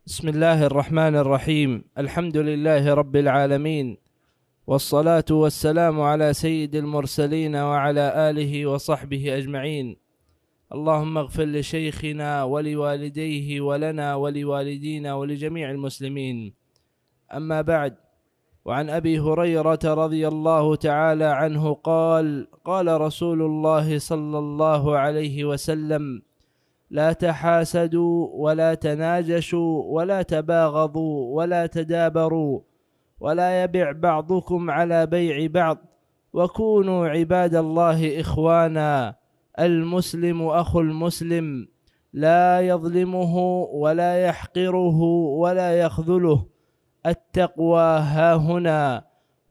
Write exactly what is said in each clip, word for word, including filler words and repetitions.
بسم الله الرحمن الرحيم. الحمد لله رب العالمين، والصلاة والسلام على سيد المرسلين وعلى آله وصحبه أجمعين. اللهم اغفر لشيخنا ولوالديه ولنا ولوالدينا ولجميع المسلمين. أما بعد، وعن أبي هريرة رضي الله تعالى عنه قال: قال رسول الله صلى الله عليه وسلم: لا تحاسدوا ولا تناجشوا ولا تباغضوا ولا تدابروا ولا يبع بعضكم على بيع بعض، وكونوا عباد الله إخوانا. المسلم أخو المسلم، لا يظلمه ولا يحقره ولا يخذله. التقوى هاهنا.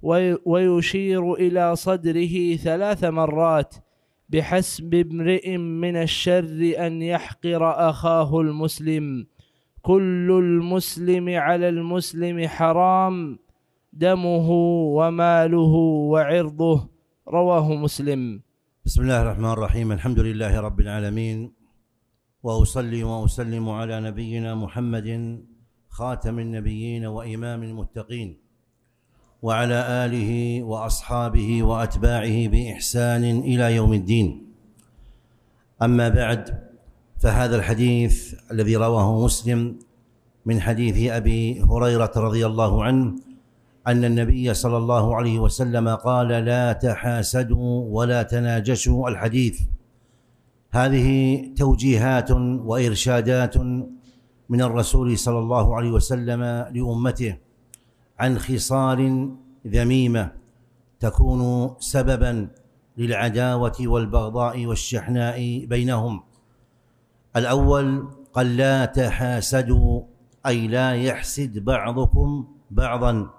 ويشير إلى صدره ثلاث مرات: بحسب امرئ من الشر أن يحقر أخاه المسلم، كل المسلم على المسلم حرام، دمه وماله وعرضه. رواه مسلم. بسم الله الرحمن الرحيم. الحمد لله رب العالمين، وأصلي وأسلم على نبينا محمد خاتم النبيين وإمام المتقين، وعلى آله وأصحابه وأتباعه بإحسان إلى يوم الدين. أما بعد، فهذا الحديث الذي رواه مسلم من حديث أبي هريرة رضي الله عنه أن النبي صلى الله عليه وسلم قال: لا تحاسدوا ولا تناجشوا. الحديث هذه توجيهات وإرشادات من الرسول صلى الله عليه وسلم لأمته عن خصال ذميمة تكون سببا للعداوة والبغضاء والشحناء بينهم. الأول قال: لا تحاسدوا، أي لا يحسد بعضكم بعضا.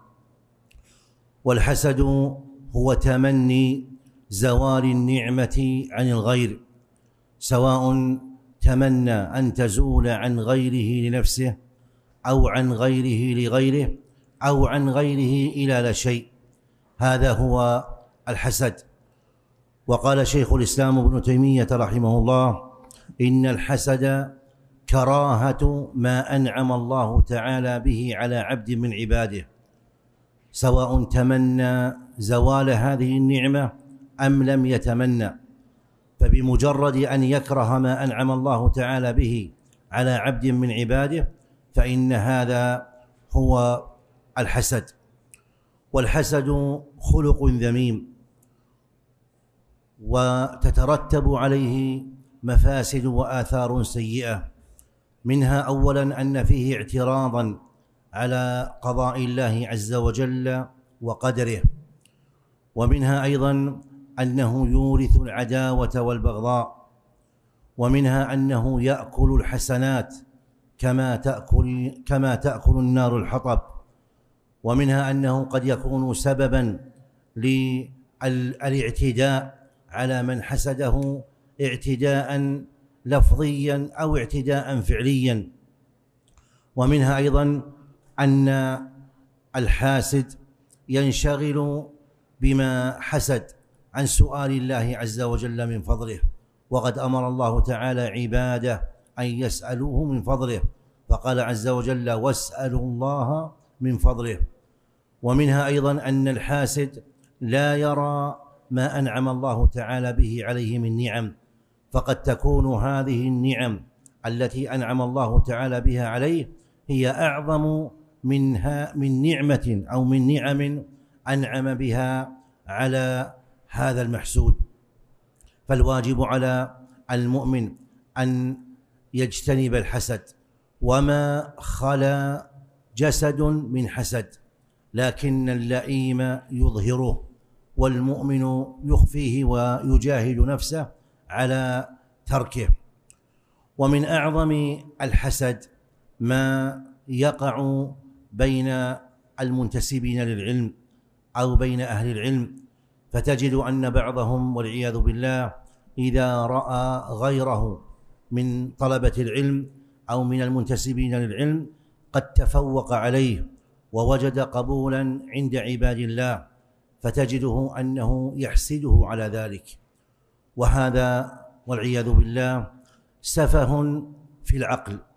والحسد هو تمني زوال النعمة عن الغير، سواء تمنى أن تزول عن غيره لنفسه، أو عن غيره لغيره، أو عن غيره إلى لا شيء. هذا هو الحسد. وقال شيخ الإسلام ابن تيمية رحمه الله: إن الحسد كراهة ما أنعم الله تعالى به على عبد من عباده، سواء تمنى زوال هذه النعمة أم لم يتمنى. فبمجرد أن يكره ما أنعم الله تعالى به على عبد من عباده فإن هذا هو الحسد. والحسد خلق ذميم، وتترتب عليه مفاسد وآثار سيئة. منها أولا أن فيه اعتراضا على قضاء الله عز وجل وقدره، ومنها أيضا أنه يورث العداوة والبغضاء، ومنها أنه يأكل الحسنات كما تأكل كما تأكل النار الحطب، ومنها أنه قد يكون سببا للاعتداء على من حسده، اعتداء لفظيا أو اعتداء فعليا. ومنها أيضا أن الحاسد ينشغل بما حسد عن سؤال الله عز وجل من فضله، وقد أمر الله تعالى عباده أن يسألوه من فضله، فقال عز وجل: واسألوا الله من فضله. ومنها أيضا أن الحاسد لا يرى ما أنعم الله تعالى به عليه من نعم، فقد تكون هذه النعم التي أنعم الله تعالى بها عليه هي أعظم منها من نعمة أو من نعم أنعم بها على هذا المحسود. فالواجب على المؤمن أن يجتنب الحسد، وما خلا جسد من حسد، لكن اللئيم يظهره، والمؤمن يخفيه ويجاهد نفسه على تركه. ومن أعظم الحسد ما يقع بين المنتسبين للعلم أو بين أهل العلم، فتجد أن بعضهم والعياذ بالله إذا رأى غيره من طلبة العلم أو من المنتسبين للعلم قد تفوق عليه ووجد قبولا عند عباد الله، فتجده أنه يحسده على ذلك. وهذا والعياذ بالله سفه في العقل،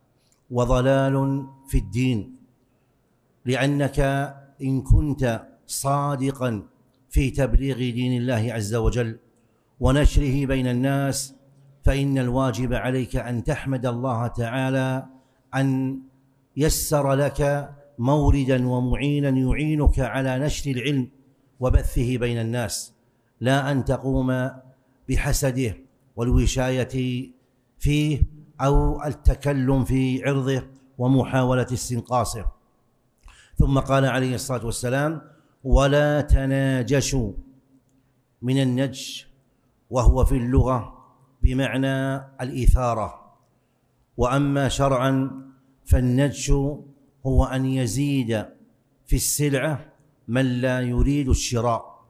وضلال في الدين، لأنك إن كنت صادقا في تبليغ دين الله عز وجل ونشره بين الناس، فإن الواجب عليك أن تحمد الله تعالى أن يسر لك موردا ومعينا يعينك على نشر العلم وبثه بين الناس، لا أن تقوم بحسده والوشاية فيه أو التكلم في عرضه ومحاولة استنقاصه. ثم قال عليه الصلاة والسلام: ولا تناجشوا، من النجش وهو في اللغة بمعنى الإثارة، وأما شرعا فالنجش هو أن يزيد في السلعة من لا يريد الشراء،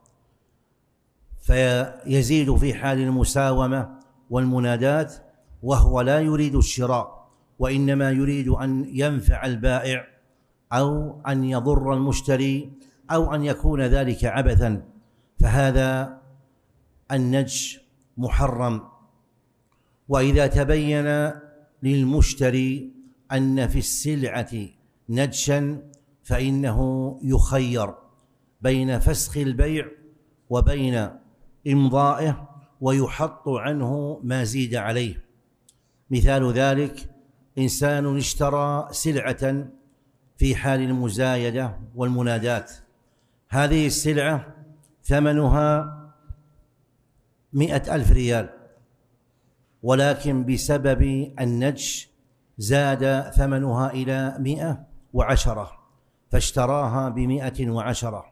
فيزيد في حال المساومة والمنادات وهو لا يريد الشراء، وإنما يريد أن ينفع البائع أو أن يضر المشتري أو أن يكون ذلك عبثا، فهذا النجش محرم. وإذا تبين للمشتري أن في السلعة نجشا فإنه يخير بين فسخ البيع وبين إمضائه ويحط عنه ما زيد عليه. مثال ذلك: إنسان اشترى سلعة في حال المزايدة والمنادات، هذه السلعة ثمنها مئة ألف ريال، ولكن بسبب النجش زاد ثمنها إلى مئة وعشرة فاشتراها بمئة وعشرة،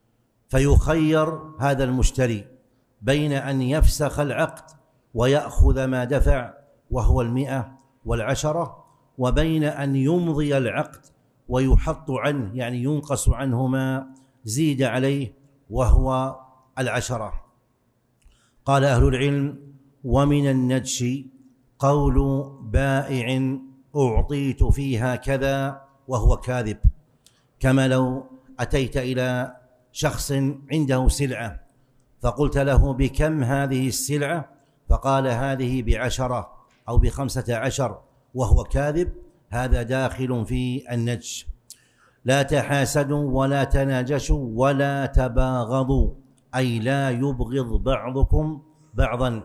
فيخير هذا المشتري بين أن يفسخ العقد ويأخذ ما دفع وهو المئة والعشرة، وبين أن يمضي العقد ويحط عنه، يعني ينقص عنه ما زيد عليه وهو العشرة. قال أهل العلم: ومن النجش قول بائع أعطيت فيها كذا وهو كاذب، كما لو أتيت إلى شخص عنده سلعة فقلت له: بكم هذه السلعة؟ فقال: هذه بعشرة أو بخمسة عشر وهو كاذب، هذا داخل في النجش. لا تحاسدوا ولا تناجشوا ولا تباغضوا، أي لا يبغض بعضكم بعضا.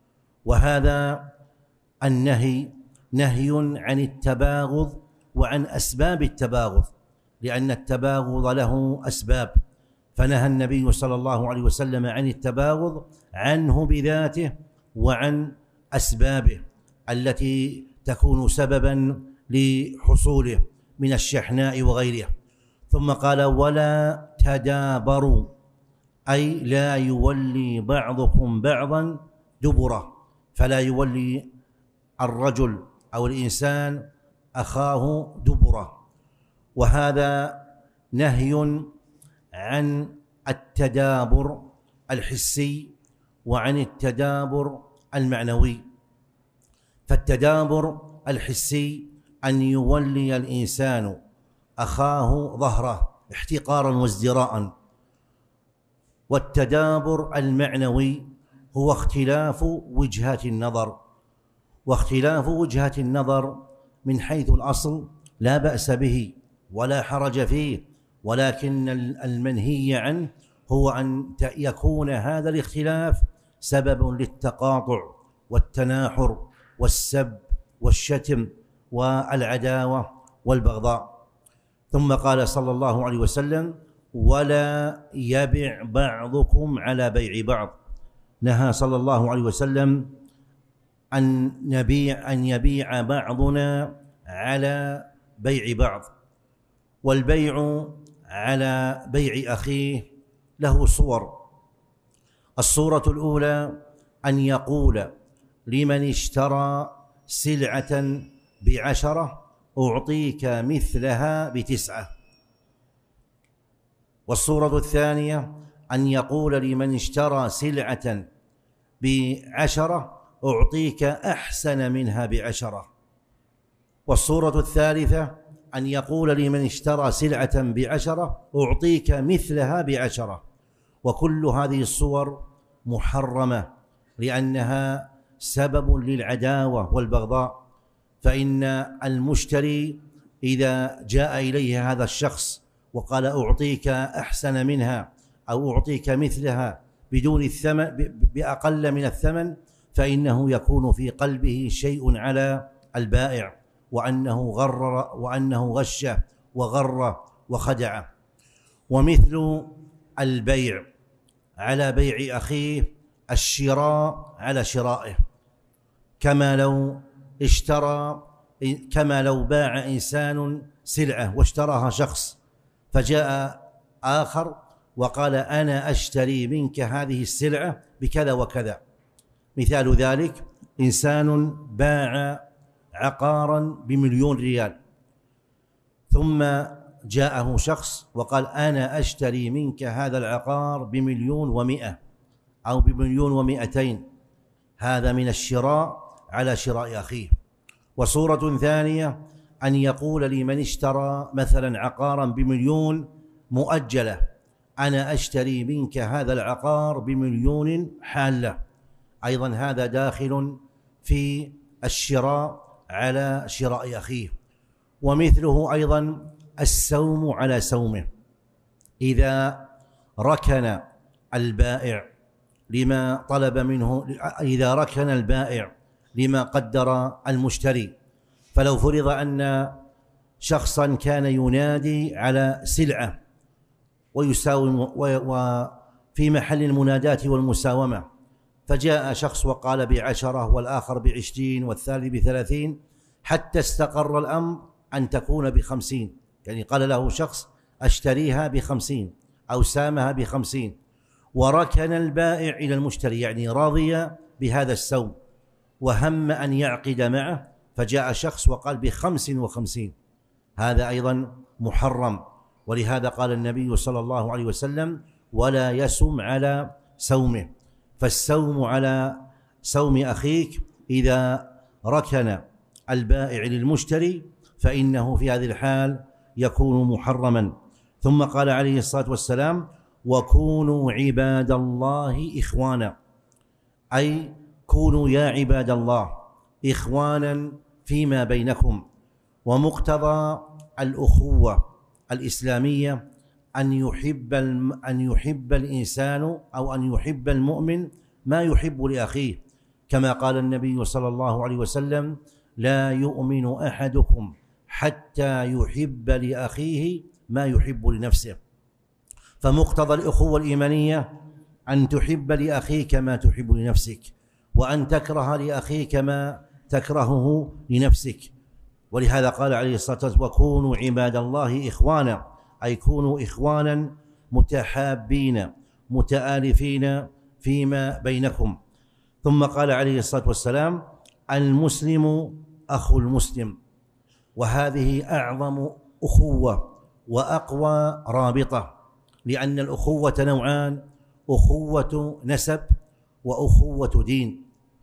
وهذا النهي نهي عن التباغض وعن أسباب التباغض، لأن التباغض له أسباب، فنهى النبي صلى الله عليه وسلم عن التباغض عنه بذاته وعن أسبابه التي تكون سببا لحصوله من الشحناء وغيرها. ثم قال: ولا تدابروا، أي لا يولي بعضكم بعضا دبره، فلا يولي الرجل أو الإنسان أخاه دبره. وهذا نهي عن التدابر الحسي وعن التدابر المعنوي. فالتدابر الحسي أن يولي الإنسان أخاه ظهره احتقارا وازدراء، والتدابر المعنوي هو اختلاف وجهات النظر. واختلاف وجهات النظر من حيث الأصل لا بأس به ولا حرج فيه، ولكن المنهي عنه هو أن يكون هذا الاختلاف سبب للتقاطع والتناحر والسب والشتم والعداوة والبغضاء. ثم قال صلى الله عليه وسلم: ولا يبع بعضكم على بيع بعض. نهى صلى الله عليه وسلم أن نبيع أن يبيع بعضنا على بيع بعض. والبيع على بيع أخيه له صور. الصورة الأولى أن يقول لمن اشترى سلعة بعشرة: أعطيك مثلها بتسعة. والصورة الثانية أن يقول لمن اشترى سلعة بعشرة: أعطيك أحسن منها بعشرة. والصورة الثالثة أن يقول لمن اشترى سلعة بعشرة: أعطيك مثلها بعشرة. وكل هذه الصور محرمة لأنها سبب للعداوة والبغضاء، فإن المشتري إذا جاء إليه هذا الشخص وقال أعطيك أحسن منها أو أعطيك مثلها بدون الثمن بأقل من الثمن، فإنه يكون في قلبه شيء على البائع، وأنه غرر وأنه غش وغر وخدع. ومثل البيع على بيع أخيه الشراء على شرائه، كما لو اشترى كما لو باع إنسان سلعة واشتراها شخص، فجاء آخر وقال أنا أشتري منك هذه السلعة بكذا وكذا. مثال ذلك إنسان باع عقارا بمليون ريال، ثم جاءه شخص وقال أنا أشتري منك هذا العقار بمليون ومئة أو بمليون ومئتين، هذا من الشراء على شراء أخيه. وصورة ثانية أن يقول لمن اشترى مثلا عقارا بمليون مؤجلة أنا أشتري منك هذا العقار بمليون حالة، أيضا هذا داخل في الشراء على شراء أخيه. ومثله أيضا السوم على سومه، إذا ركن البائع لما طلب منه إذا ركن البائع لما قدر المشتري، فلو فرض أن شخصا كان ينادي على سلعة ويساوم وفي محل المناداة والمساومة، فجاء شخص وقال بعشرة والآخر بعشرين والثالث بثلاثين، حتى استقر الأمر أن تكون بخمسين، يعني قال له شخص أشتريها بخمسين أو سامها بخمسين، وركن البائع إلى المشتري يعني راضي بهذا السوم وهم أن يعقد معه، فجاء شخص وقال بخمس وخمسين، هذا أيضا محرم. ولهذا قال النبي صلى الله عليه وسلم ولا يسم على سومه. فالسوم على سوم أخيك إذا ركن البائع للمشتري فإنه في هذه الحال يكون محرما. ثم قال عليه الصلاة والسلام وكونوا عباد الله إخوانا، أي كونوا يا عباد الله إخوانا فيما بينكم. ومقتضى الأخوة الإسلامية أن يحب أن يحب الإنسان أو أن يحب المؤمن ما يحب لأخيه، كما قال النبي صلى الله عليه وسلم لا يؤمن أحدكم حتى يحب لأخيه ما يحب لنفسه. فمقتضى الأخوة الإيمانية أن تحب لأخيك ما تحب لنفسك، وأن تكره لأخيك ما تكرهه لنفسك. ولهذا قال عليه الصلاة والسلام وكونوا عباد الله إخوانا، أي كونوا إخوانا متحابين متآلفين فيما بينكم. ثم قال عليه الصلاة والسلام المسلم أخو المسلم، وهذه أعظم أخوة وأقوى رابطة، لأن الأخوة نوعان: أخوة نسب وأخوة دين.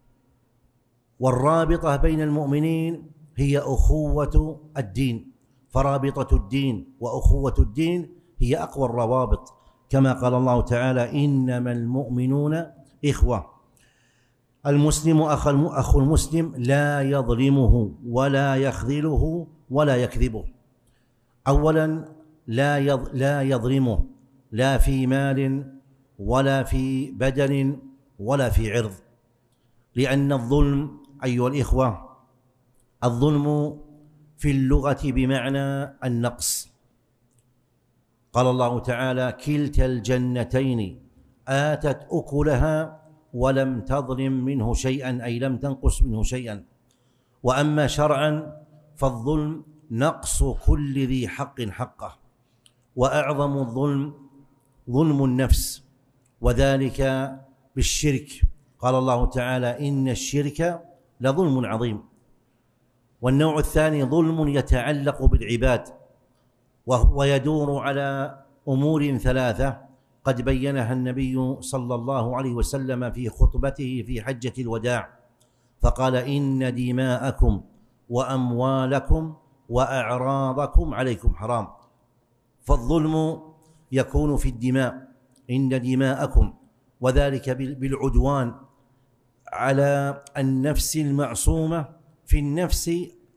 والرابطة بين المؤمنين هي أخوة الدين، فرابطة الدين وأخوة الدين هي أقوى الروابط، كما قال الله تعالى إنما المؤمنون إخوة. المسلم أخو المسلم لا يظلمه ولا يخذله ولا يكذبه. أولا لا لا يظلمه لا في مال ولا في بدن ولا في عرض، لأن الظلم أيها الإخوة الظلم في اللغة بمعنى النقص. قال الله تعالى كلتا الجنتين آتت أكلها ولم تظلم منه شيئا، أي لم تنقص منه شيئا. وأما شرعا فالظلم نقص كل ذي حق حقه، وأعظم الظلم ظلم النفس، وذلك بالشرك. قال الله تعالى إن الشرك لظلم عظيم. والنوع الثاني ظلم يتعلق بالعباد، وهو يدور على أمور ثلاثة قد بينها النبي صلى الله عليه وسلم في خطبته في حجة الوداع، فقال إن دماءكم وأموالكم وأعراضكم عليكم حرام. فالظلم يكون في الدماء، إن دماءكم، وذلك بالعدوان على النفس المعصومة في النفس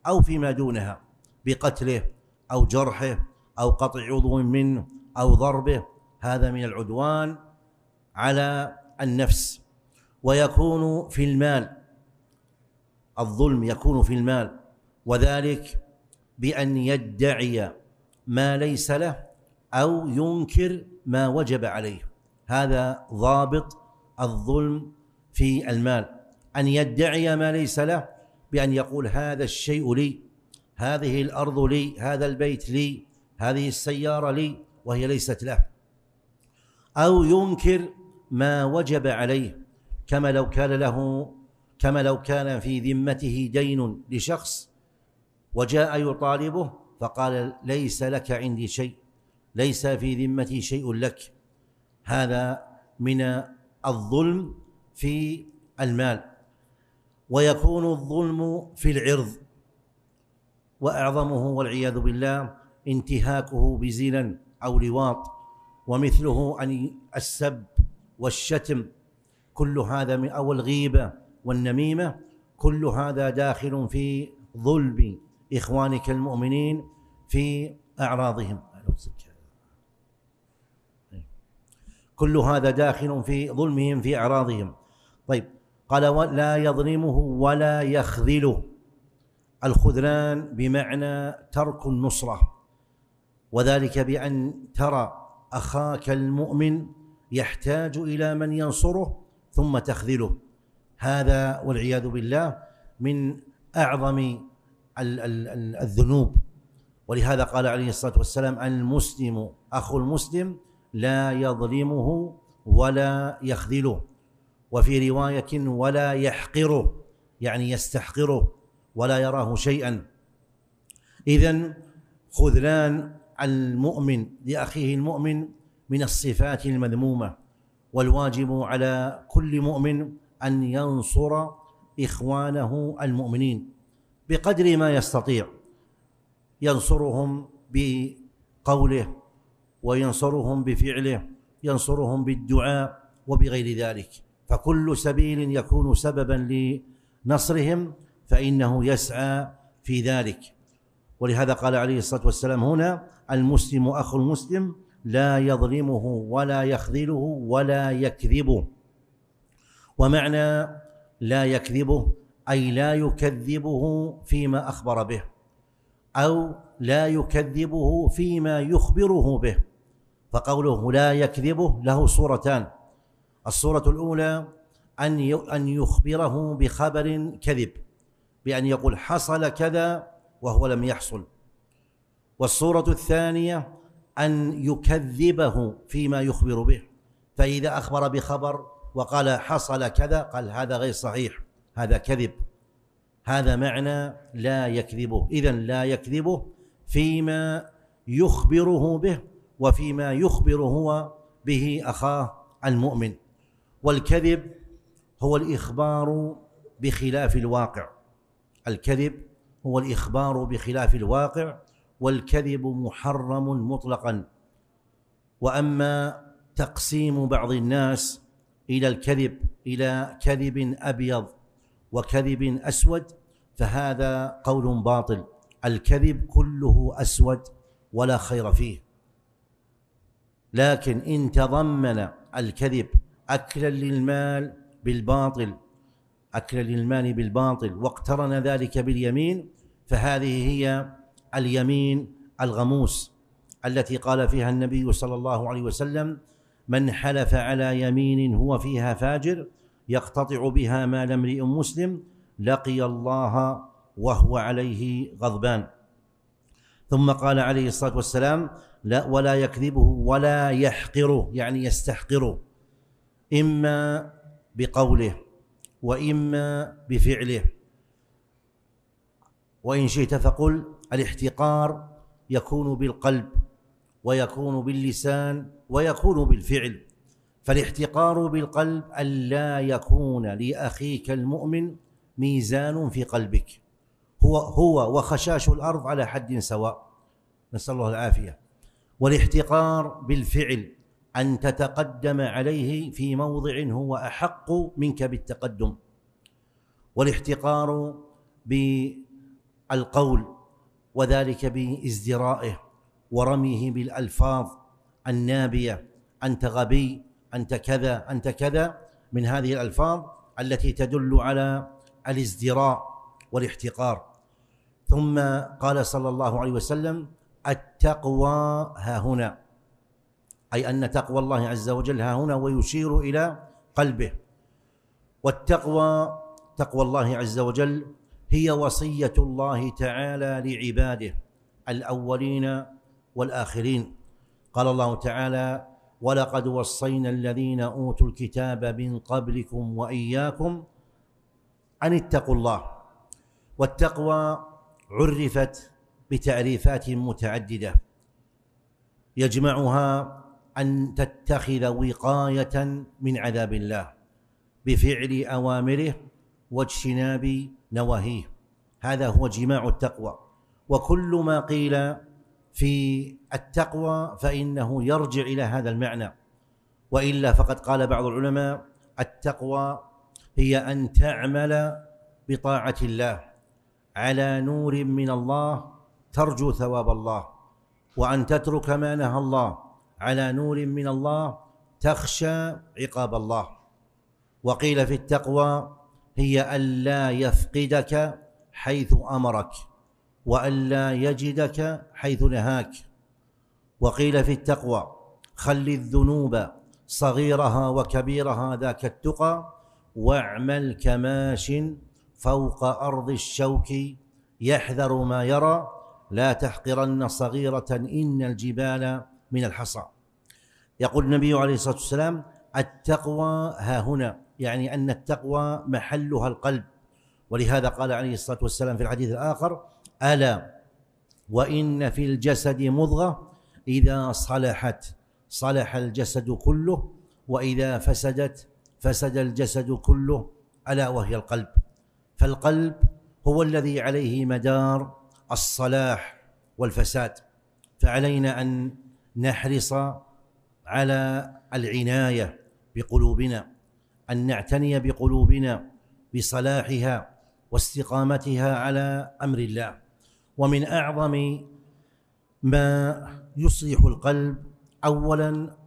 أو فيما دونها بقتله أو جرحه أو قطع عضو منه أو ضربه، هذا من العدوان على النفس. ويكون في المال، الظلم يكون في المال، وذلك بأن يدعي ما ليس له أو ينكر ما وجب عليه. هذا ضابط الظلم في المال، أن يدعي ما ليس له بأن يقول هذا الشيء لي، هذه الأرض لي، هذا البيت لي، هذه السيارة لي، وهي ليست له، أو ينكر ما وجب عليه، كما لو كان له كما لو كان في ذمته دين لشخص وجاء يطالبه فقال ليس لك عندي شيء، ليس في ذمتي شيء لك. هذا من الظلم في المال. ويكون الظلم في العرض، وأعظمه والعياذ بالله انتهاكه بزنا أو لواط، ومثله أن السب والشتم، كل هذا من أو الغيبة والنميمة، كل هذا داخل في ظلم إخوانك المؤمنين في أعراضهم. كل هذا داخل في ظلمهم في أعراضهم. طيب، قال لا يظلمه ولا يخذله. الخذلان بمعنى ترك النصرة، وذلك بأن ترى أخاك المؤمن يحتاج إلى من ينصره ثم تخذله. هذا والعياذ بالله من أعظم الذنوب. ولهذا قال عليه الصلاة والسلام: المسلم أخو المسلم لا يظلمه ولا يخذله. وفي رواية: ولا يحقره، يعني يستحقره ولا يراه شيئا. إذن خذلان المؤمن لأخيه المؤمن من الصفات المذمومة، والواجب على كل مؤمن أن ينصر إخوانه المؤمنين بقدر ما يستطيع، ينصرهم بقوله وينصرهم بفعله، ينصرهم بالدعاء وبغير ذلك. فكل سبيل يكون سببا لنصرهم فإنه يسعى في ذلك. ولهذا قال عليه الصلاة والسلام هنا: المسلم أخو المسلم لا يظلمه ولا يخذله ولا يكذبه. ومعنى لا يكذبه أي لا يكذبه فيما أخبر به، أو لا يكذبه فيما يخبره به. فقوله لا يكذبه له صورتان: الصورة الأولى أن يخبره بخبر كذب، بأن يقول حصل كذا وهو لم يحصل. والصورة الثانية أن يكذبه فيما يخبر به، فإذا أخبر بخبر وقال حصل كذا قال هذا غير صحيح، هذا كذب. هذا معنى لا يكذبه. إذن لا يكذبه فيما يخبره به وفيما يخبر هو به أخاه المؤمن. والكذب هو الإخبار بخلاف الواقع، الكذب هو الإخبار بخلاف الواقع، والكذب محرم مطلقا. وأما تقسيم بعض الناس إلى الكذب إلى كذب أبيض وكذب أسود فهذا قول باطل. الكذب كله أسود ولا خير فيه، لكن إن تضمن الكذب أكلا للمال بالباطل أكلا للمال بالباطل واقترن ذلك باليمين فهذه هي اليمين الغموس التي قال فيها النبي صلى الله عليه وسلم: من حلف على يمين هو فيها فاجر يقتطع بها مال امرئ مسلم لقي الله وهو عليه غضبان. ثم قال عليه الصلاة والسلام: لا ولا يكذبه ولا يحقره، يعني يستحقره، إما بقوله وإما بفعله. وإن شئت فقل الاحتقار يكون بالقلب ويكون باللسان ويكون بالفعل. فالاحتقار بالقلب ألا يكون لأخيك المؤمن ميزان في قلبك، هو هو وخشاش الأرض على حد سواء، نسأل الله العافية. والاحتقار بالفعل أن تتقدم عليه في موضع هو أحق منك بالتقدم. والاحتقار القول، وذلك بازدرائه ورميه بالألفاظ النابية: أنت غبي، أنت كذا، أنت كذا، من هذه الألفاظ التي تدل على الازدراء والاحتقار. ثم قال صلى الله عليه وسلم: التقوى ها هنا، أي أن تقوى الله عز وجل ها هنا، ويشير إلى قلبه. والتقوى، تقوى الله عز وجل، هي وصية الله تعالى لعباده الأولين والآخرين. قال الله تعالى: ولقد وصينا الذين أوتوا الكتاب من قبلكم وإياكم أن اتقوا الله. والتقوى عرفت بتعريفات متعددة يجمعها أن تتخذ وقاية من عذاب الله بفعل أوامره واجتناب نواهيه، هذا هو جماع التقوى. وكل ما قيل في التقوى فإنه يرجع إلى هذا المعنى، وإلا فقد قال بعض العلماء: التقوى هي أن تعمل بطاعة الله على نور من الله ترجو ثواب الله، وأن تترك ما نهى الله على نور من الله تخشى عقاب الله. وقيل في التقوى هي ألا يفقدك حيث أمرك وألا يجدك حيث نهاك. وقيل في التقوى: خل الذنوب صغيرها وكبيرها ذاك التقى، واعمل كماش فوق أرض الشوك يحذر ما يرى، لا تحقرن صغيرة إن الجبال من الحصى. يقول النبي عليه الصلاة والسلام: التقوى ها هنا، يعني أن التقوى محلها القلب. ولهذا قال عليه الصلاة والسلام في الحديث الآخر: ألا وإن في الجسد مضغة إذا صلحت صلح الجسد كله، وإذا فسدت فسد الجسد كله، ألا وهي القلب. فالقلب هو الذي عليه مدار الصلاح والفساد، فعلينا أن نحرص على العناية بقلوبنا، أن نعتني بقلوبنا بصلاحها واستقامتها على أمر الله. ومن أعظم ما يصلح القلب أولا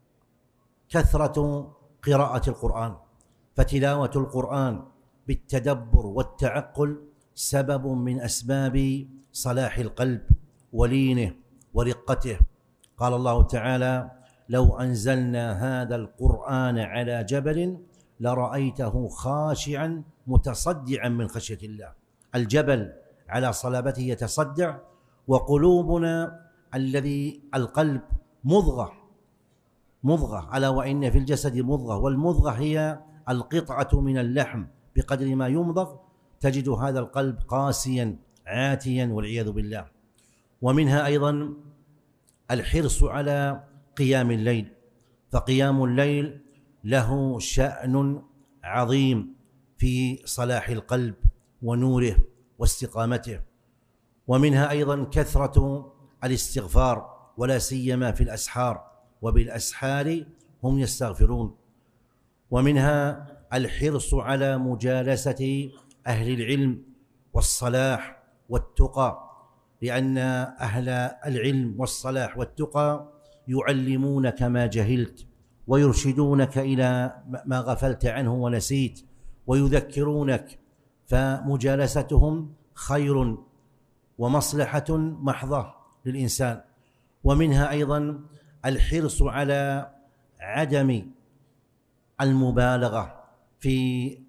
كثرة قراءة القرآن، فتلاوة القرآن بالتدبر والتعقل سبب من أسباب صلاح القلب ولينه ورقته. قال الله تعالى: لو أنزلنا هذا القرآن على جبل لرأيته خاشعا متصدعا من خشية الله. الجبل على صلابته يتصدع، وقلوبنا الذي القلب مضغة مضغة ألا وإن في الجسد مضغة، والمضغة هي القطعة من اللحم، بقدر ما يمضغ تجد هذا القلب قاسيا عاتيا والعياذ بالله. ومنها أيضا الحرص على قيام الليل، فقيام الليل له شأن عظيم في صلاح القلب ونوره واستقامته. ومنها أيضا كثرة الاستغفار، ولا سيما في الأسحار، وبالأسحار هم يستغفرون. ومنها الحرص على مجالسة أهل العلم والصلاح والتقى، لأن أهل العلم والصلاح والتقى يعلمونك ما جهلت، ويرشدونك إلى ما غفلت عنه ونسيت، ويذكرونك، فمجالستهم خير ومصلحة محضة للإنسان. ومنها أيضا الحرص على عدم المبالغة في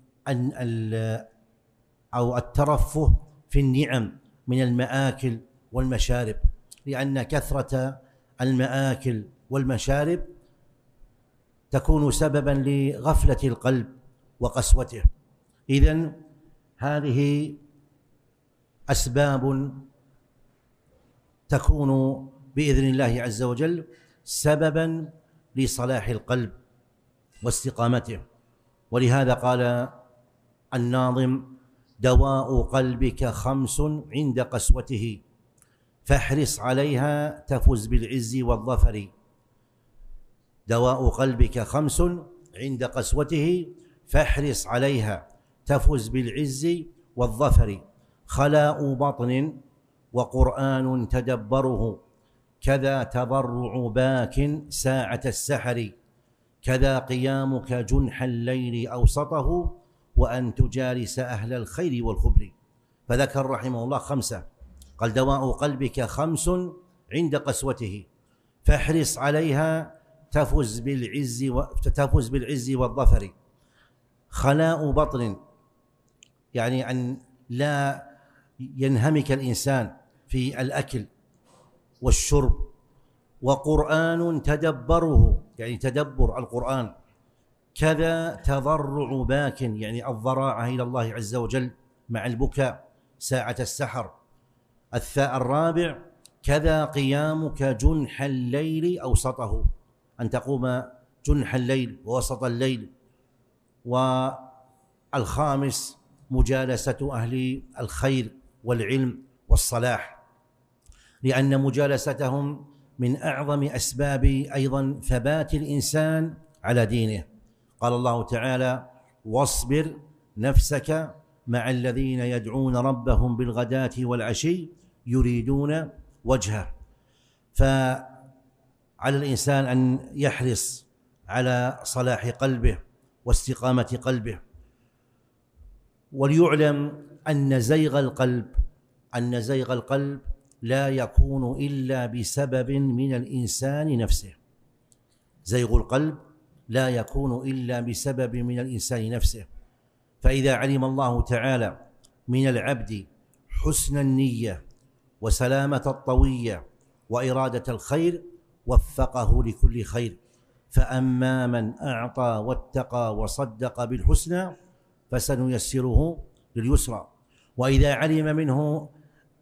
أو الترفه في النعم من المآكل والمشارب، لأن كثرة المآكل والمشارب تكون سببا لغفلة القلب وقسوته. إذن هذه أسباب تكون بإذن الله عز وجل سببا لصلاح القلب واستقامته. ولهذا قال الناظم: دواء قلبك خمس عند قسوته، فاحرص عليها تفز بالعز والظفر. دواء قلبك خمس عند قسوته، فاحرص عليها تفز بالعز والظفر. خلاء بطن وقرآن تدبره، كذا تضرع باك ساعة السحر، كذا قيامك جنح الليل أوسطه، وأن تجالس أهل الخير والخبر. فذكر رحمه الله خمسة، قال: دواء قلبك خمس عند قسوته، فاحرص عليها تفز بالعز و... تفز بالعز والظفر. خلاء بطن يعني أن لا ينهمك الإنسان في الأكل والشرب، وقرآن تدبره يعني تدبر القرآن، كذا تضرع باك يعني الضراعة إلى الله عز وجل مع البكاء ساعة السحر. الثاء الرابع: كذا قيامك جنح الليل أوسطه، أن تقوم جنح الليل ووسط الليل. والخامس: مجالسة أهل الخير والعلم والصلاح، لأن مجالستهم من أعظم أسباب أيضا ثبات الإنسان على دينه. قال الله تعالى: واصبر نفسك مع الذين يدعون ربهم بالغداة والعشي يريدون وجهه. فعلى الإنسان أن يحرص على صلاح قلبه واستقامة قلبه. وليعلم أن زيغ القلب أن زيغ القلب لا يكون إلا بسبب من الإنسان نفسه. زيغ القلب لا يكون إلا بسبب من الإنسان نفسه. فإذا علم الله تعالى من العبد حسن النية وسلامة الطوية وإرادة الخير وفقه لكل خير. فأما من أعطى واتقى وصدق بالحسنى فسنيسره لليسرى. وإذا علم منه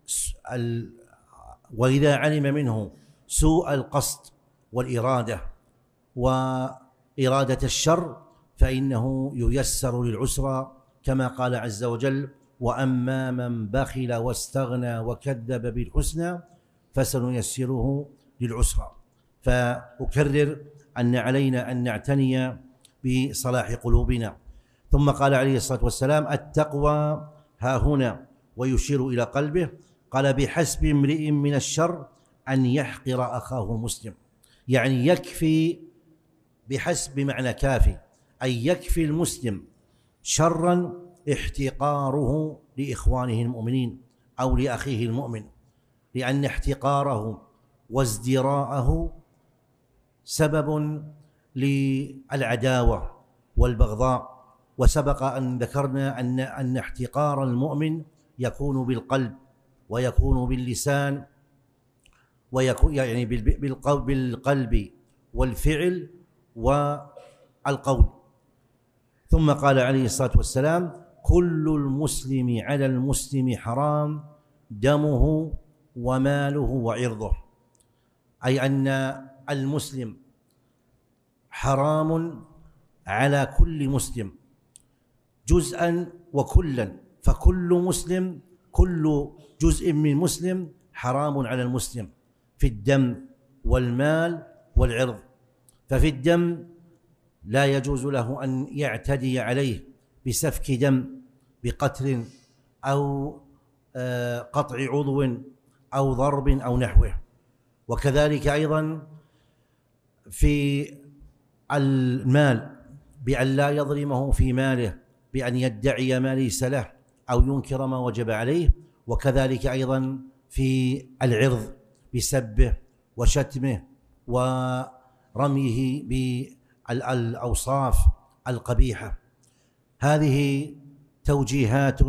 وإذا علم منه سوء القصد والإرادة وإرادة الشر فإنه ييسر للعسرى، كما قال عز وجل: وأما من بخل واستغنى وكذب بالحسنى فسنيسره للعسرى. فأكرر أن علينا أن نعتني بصلاح قلوبنا. ثم قال عليه الصلاة والسلام: التقوى ها هنا، ويشير إلى قلبه. قال: بحسب امرئ من الشر أن يحقر أخاه المسلم، يعني يكفي، بحسب بمعنى كافي، أي يكفي المسلم شرا احتقاره لإخوانه المؤمنين أو لأخيه المؤمن، لأن احتقاره وازدراءه سبب للعداوة والبغضاء. وسبق أن ذكرنا أن أن احتقار المؤمن يكون بالقلب ويكون باللسان ويكون يعني بالقلب والفعل والقول. ثم قال عليه الصلاة والسلام: كل المسلم على المسلم حرام دمه وماله وعرضه، أي أن المسلم حرام على كل مسلم جزءا وكلا. فكل مسلم، كل جزء من مسلم حرام على المسلم في الدم والمال والعرض. ففي الدم لا يجوز له أن يعتدي عليه بسفك دم، بقتل أو قطع عضو أو ضرب أو نحوه. وكذلك أيضا في المال، بأن لا يظلمه في ماله بأن يدعي ما ليس له أو ينكر ما وجب عليه. وكذلك أيضا في العرض بسبه وشتمه ورميه بالأوصاف القبيحة. هذه توجيهات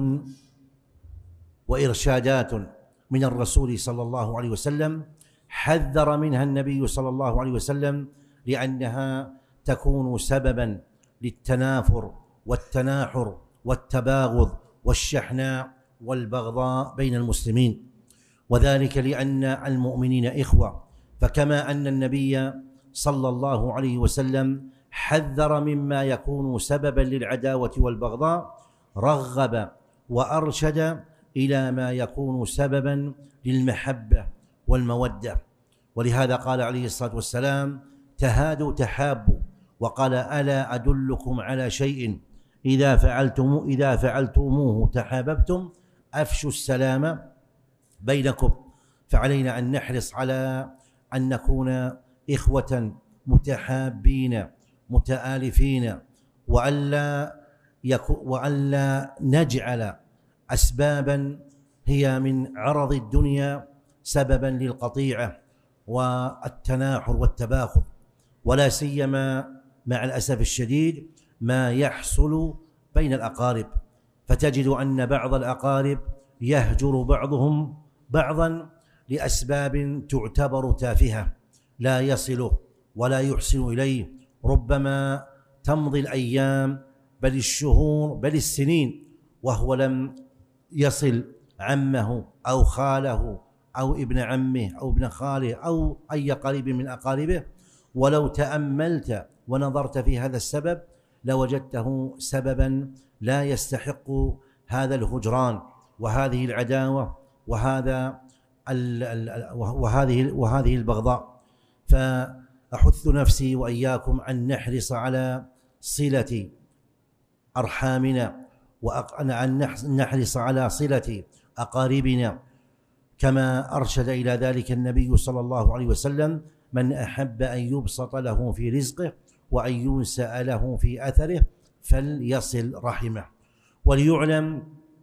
وإرشادات من الرسول صلى الله عليه وسلم، حذر منها النبي صلى الله عليه وسلم، لأنها تكون سببا للتنافر والتناحر والتباغض والشحناء والبغضاء بين المسلمين. وذلك لأن المؤمنين إخوة. فكما أن النبي صلى الله عليه وسلم حذر مما يكون سببا للعداوة والبغضاء، رغب وأرشد إلى ما يكون سببا للمحبة والمودة. ولهذا قال عليه الصلاة والسلام: تهادوا تحابوا. وقال: ألا أدلكم على شيء إذا فعلتم إذا فعلتموه تحاببتم؟ أفشوا السلام بينكم. فعلينا أن نحرص على أن نكون إخوة متحابين متآلفين، وألا وألا نجعل أسبابا هي من عرض الدنيا سببا للقطيعة والتناحر والتباغض، ولا سيما مع الأسف الشديد ما يحصل بين الأقارب، فتجد أن بعض الأقارب يهجر بعضهم بعضا لأسباب تعتبر تافهة، لا يصله ولا يحسن إليه، ربما تمضي الأيام بل الشهور بل السنين وهو لم يصل عمه أو خاله أو ابن عمه أو ابن خاله أو أي قريب من أقاربه، ولو تأملت ونظرت في هذا السبب لوجدته سببا لا يستحق هذا الهجران وهذه العداوة وهذا وهذه وهذه البغضاء. فأحث نفسي وإياكم أن نحرص على صلة أرحامنا وأن نحرص على صلة أقاربنا، كما أرشد إلى ذلك النبي صلى الله عليه وسلم: من أحب أن يبسط له في رزقه وأن ينسأ له في أثره فليصل رحمه. وليعلم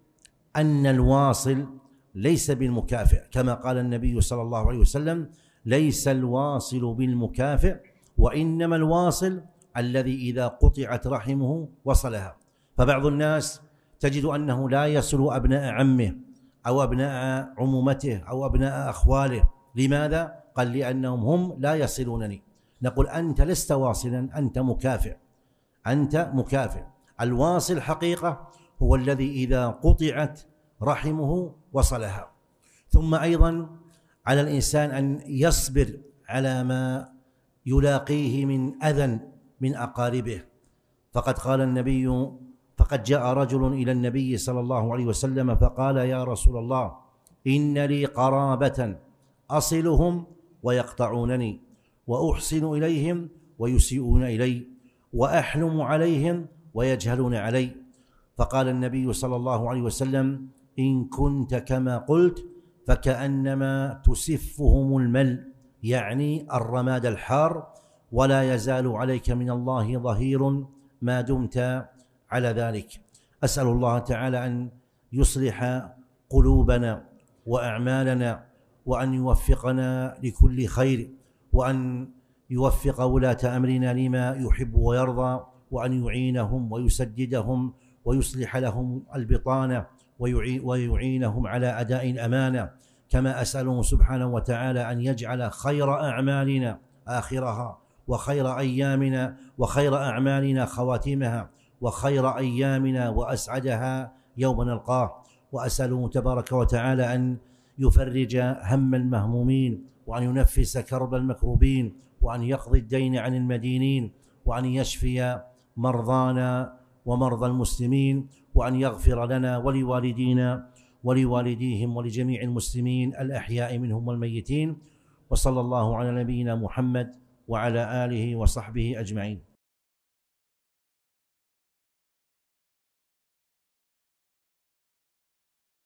أن الواصل ليس بالمكافئ، كما قال النبي صلى الله عليه وسلم: ليس الواصل بالمكافئ وإنما الواصل الذي إذا قطعت رحمه وصلها. فبعض الناس تجد أنه لا يصل أبناء عمه أو أبناء عمومته أو أبناء أخواله. لماذا؟ قال: لأنهم هم لا يصلونني. نقول: أنت لست واصلا، أنت مكافئ، أنت مكافئ. الواصل حقيقة هو الذي إذا قطعت رحمه وصلها. ثم أيضا على الإنسان أن يصبر على ما يلاقيه من أذى من أقاربه. فقد قال النبي فقد جاء رجل إلى النبي صلى الله عليه وسلم فقال: يا رسول الله، إن لي قرابة أصلهم ويقطعونني، وأحسن إليهم ويسيئون إلي، وأحلم عليهم ويجهلون علي. فقال النبي صلى الله عليه وسلم: إن كنت كما قلت فكأنما تسفهم المل، يعني الرماد الحار، ولا يزال عليك من الله ظهير ما دمت على ذلك. أسأل الله تعالى أن يصلح قلوبنا وأعمالنا، وأن يوفقنا لكل خير، وأن يوفق ولاة أمرنا لما يحب ويرضى، وأن يعينهم ويسددهم ويصلح لهم البطانة ويعينهم على أداء الأمانة. كما أسأله سبحانه وتعالى أن يجعل خير أعمالنا آخرها، وخير أيامنا وخير أعمالنا خواتمها، وخير أيامنا وأسعدها يوم نلقاه. وأسأله تبارك وتعالى أن يفرج هم المهمومين، وأن ينفس كرب المكروبين، وأن يقضي الدين عن المدينين، وأن يشفي مرضانا ومرضى المسلمين، وأن يغفر لنا ولوالدينا ولوالديهم ولجميع المسلمين الأحياء منهم والميتين. وصلى الله على نبينا محمد وعلى آله وصحبه أجمعين.